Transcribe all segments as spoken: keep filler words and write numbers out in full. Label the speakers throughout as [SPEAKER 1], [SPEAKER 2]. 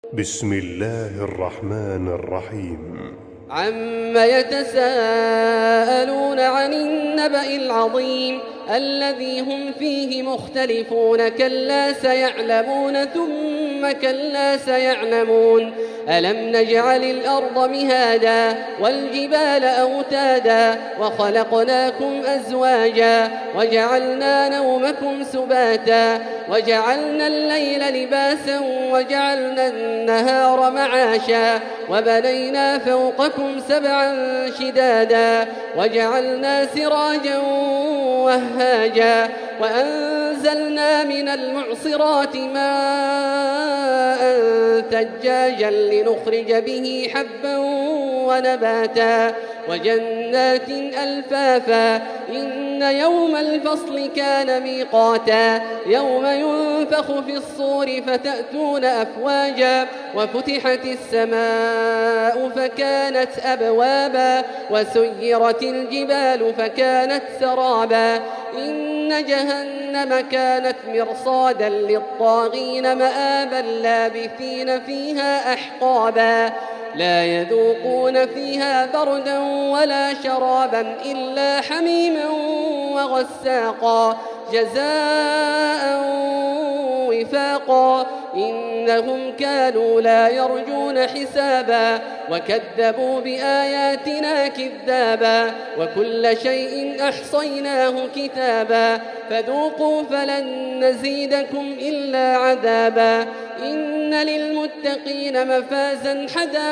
[SPEAKER 1] بسم الله الرحمن الرحيم.
[SPEAKER 2] عم يتساءلون عن النبأ العظيم الذي هم فيه مختلفون كلا سيعلمون ثم كلا سيعلمون ألم نجعل الأرض مهادا والجبال أوتادا وخلقناكم أزواجا وجعلنا نومكم سباتا وجعلنا الليل لباسا وجعلنا النهار معاشا وبنينا فوقكم سبعا شدادا وجعلنا سراجا وهاجا وأنزلنا من المعصرات ماء ثجاجا لنخرج به حبا ونباتا وجنات ألفافا إن يوم الفصل كان ميقاتا يوم ينفخ في الصور فتأتون أفواجا وفتحت السماء فكانت أبوابا وسيرت الجبال فكانت سرابا إن جهنم كانت مرصادا للطاغين مآبا لابثين فيها أحقابا لا يذوقون فيها بردا ولا شرابا إلا حميما وغساقا جزاء وفاقا إنهم كانوا لا يرجون حسابا وكذبوا بآياتنا كذابا وكل شيء أحصيناه كتابا فذوقوا فلن نزيدكم إلا عذابا إن للمتقين مفازا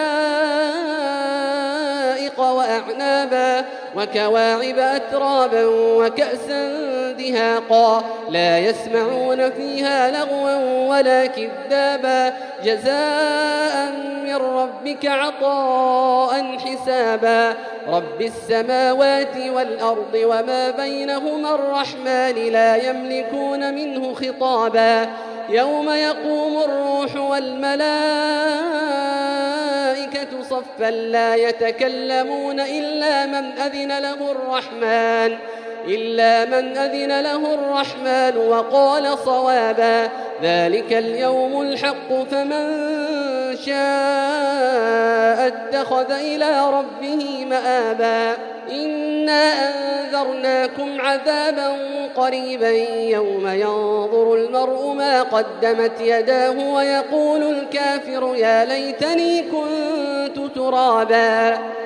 [SPEAKER 2] حدائق وأعنابا وكواعب أترابا وكأسا دهاقا لا يسمعون فيها لغوا ولا كذابا جزاء من ربك عطاء حسابا رب السماوات والأرض وما بينهما الرحمن لا يملكون منه خطابا يوم يقوم الروح والملائكة صفا لا يتكلمون إلا من أذن له الرحمن إلا من أذن له الرحمن وقال صوابا ذلك اليوم الحق فمن شاء اتخذ إلى ربه مآبا إنا أنذرناكم عذابا قريبا يوم ينظر المرء ما قدمت يداه ويقول الكافر يا ليتني كنت ترابا.